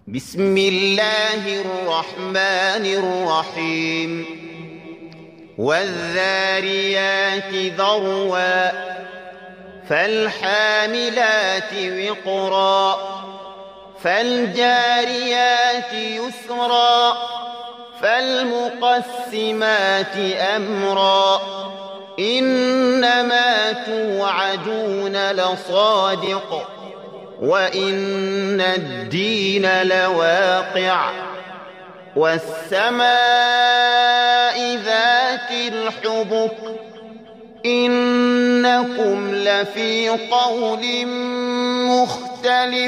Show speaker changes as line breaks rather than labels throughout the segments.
بسم الله الرحمن الرحيم والذاريات ذروا فالحاملات وقرا فالجاريات يسرا فالمقسمات أمرا إنما توعدون لصادق وإن الدين لواقع والسماء ذات الحبك إنكم لفي قول مختلف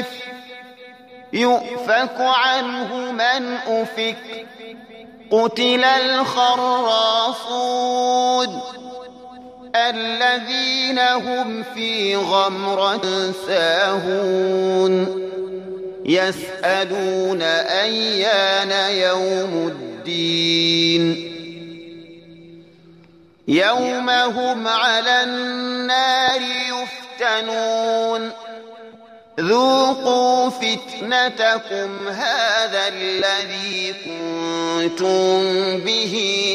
يؤفك عنه من أفك قتل الخراصون الذين هم في غمرة ساهون يسألون أيان يوم الدين يوم هم على النار يفتنون ذوقوا فتنتكم هذا الذي كنتم به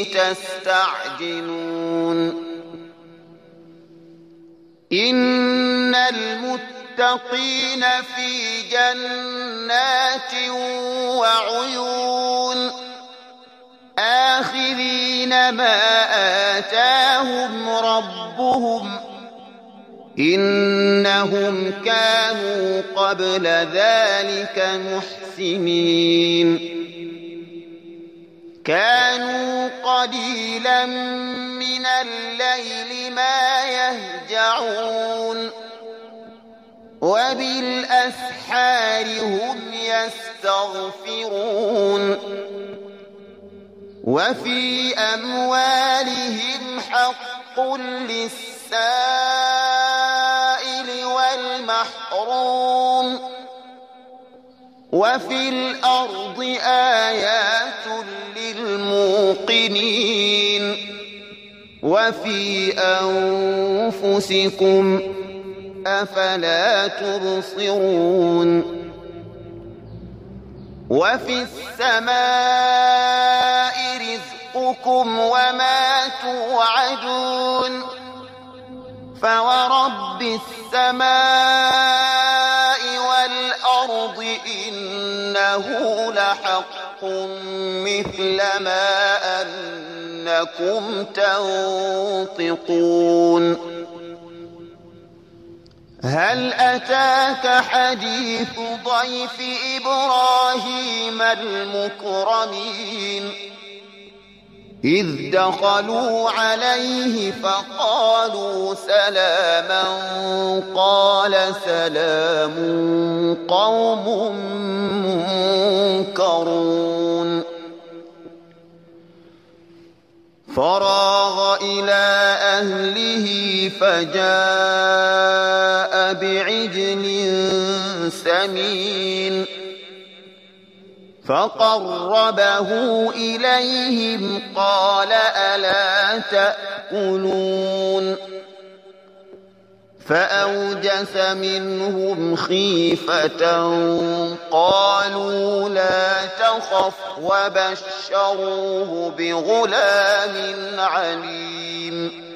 تستعجلون إن المتقين في جنات وعيون آخذين ما آتاهم ربهم إنهم كانوا قبل ذلك محسنين كانوا قليلا من الليل ما يهجعون وبالأسحار هم يستغفرون وفي أموالهم حق للسائل والمحروم وفي الأرض آيات للموقنين وفي أنفسكم أفلا تبصرون وفي السماء رزقكم وما توعدون فورب السماء والأرض إنه لحق مثل ما أنكم تنطقون هل أتاك حديث ضيف إبراهيم المكرمين إذ دخلوا عليه فقالوا سلاما قال سلام قوم منكرون فراغ إلى أهله فجاء بعجل سمين فقربه إليهم قال ألا تأكلون فأوجس منهم خيفة قالوا لا تخف وبشروه بغلام عليم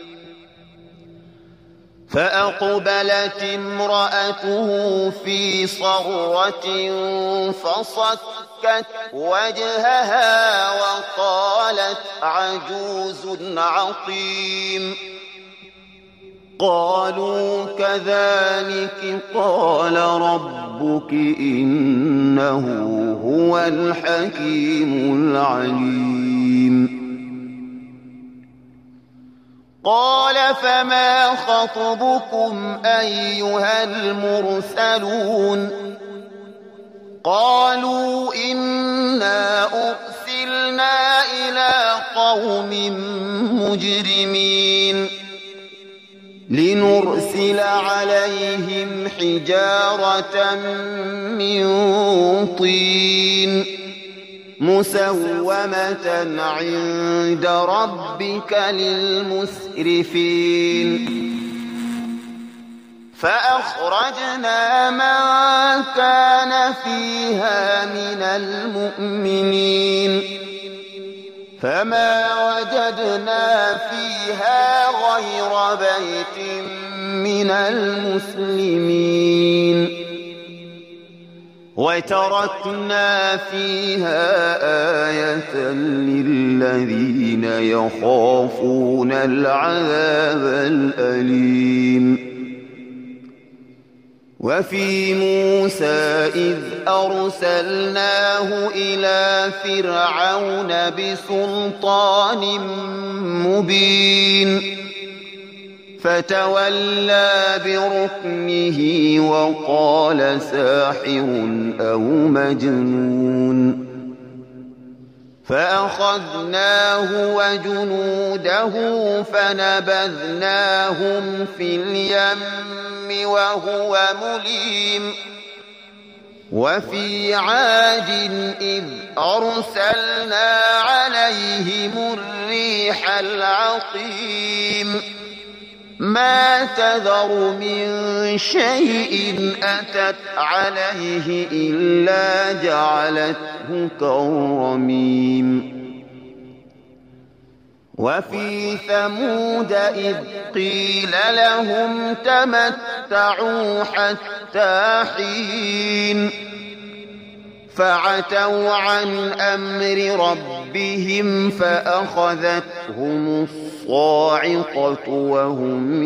فأقبلت امرأته في صرة فصكت وجهها وقالت عجوز عقيم قالوا كذلك قال ربك إنه هو الحكيم العليم قال فما خطبكم أيها المرسلون قالوا إنا أرسلنا إلى قوم مجرمين لنرسل عليهم حجارة من طين مسومة عند ربك للمسرفين فأخرجنا من كان فيها من المؤمنين فما وجدنا فيها غير بيت من المسلمين وتركنا فيها آية للذين يخافون العذاب الأليم وفي موسى إذ أرسلناه إلى فرعون بسلطان مبين فتولى بركنه وقال ساحر أو مجنون فأخذناه وجنوده فنبذناهم في اليم وهو مليم وفي عاد إذ أرسلنا عليهم الريح العقيم ما تذر من شيء أتت عليه إلا جعلته كالرميم وفي ثمود إذ قيل لهم تمتعوا حتى حين فعتوا عن أمر ربهم فأخذتهم الصاعقة وهم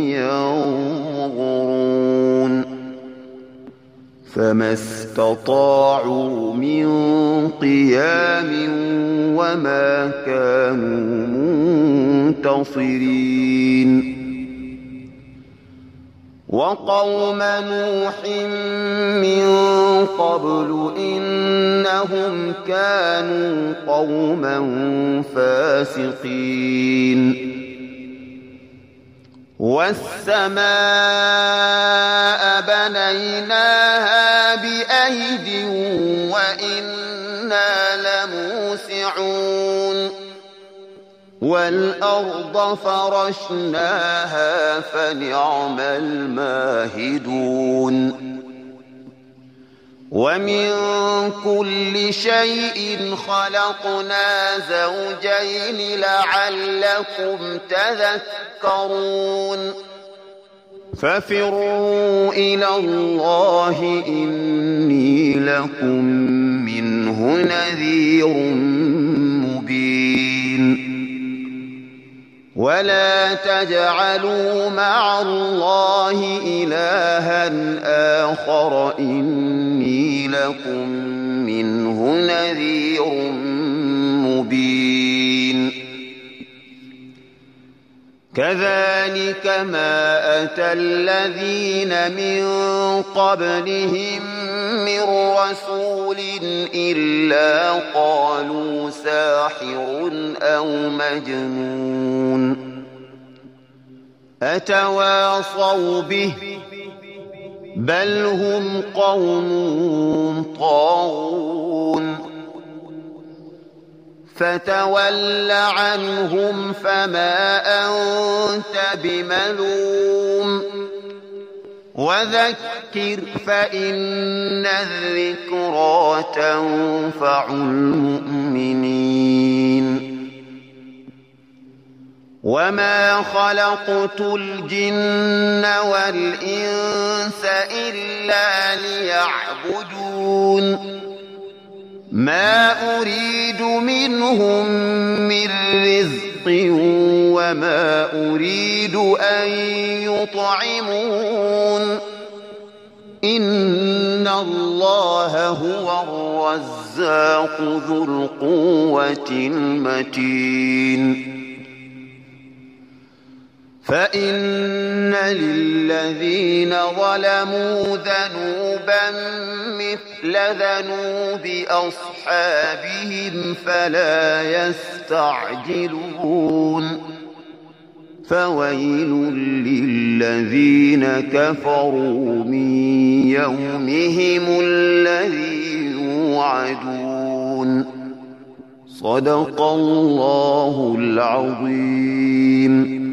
ينظرون فما استطاعوا من قيام وما كانوا منتصرين وقوم نوح من قبل إنهم كانوا قوما فاسقين والسماء بنيناها بأيد وإنا لموسعون والأرض فرشناها فنعم الماهدون ومن كل شيء خلقنا زوجين لعلكم تذكرون ففروا إلى الله إني لكم منه نذير مبين ولا تجعلوا مع الله إلها آخر إني لكم منه نذير مبين كذلك ما أتى الذين من قبلهم من رسول إلا قالوا ساحر أو مجنون أتواصوا به بل هم قوم طاغون فتول عنهم فما أنت بملوم وذكر فإن الذكرى تنفع المؤمنين وما خلقت الجن والإنس إلا ليعبدون ما أريد منهم من رزق وما أريد أن يطعمون إن الله هو الرزاق ذو القوة المتين فإن للذين ظلموا ذنوبا مثل ذنوب أصحابهم فلا يستعجلون فويل للذين كفروا من يومهم الذي يوعدون صدق الله العظيم.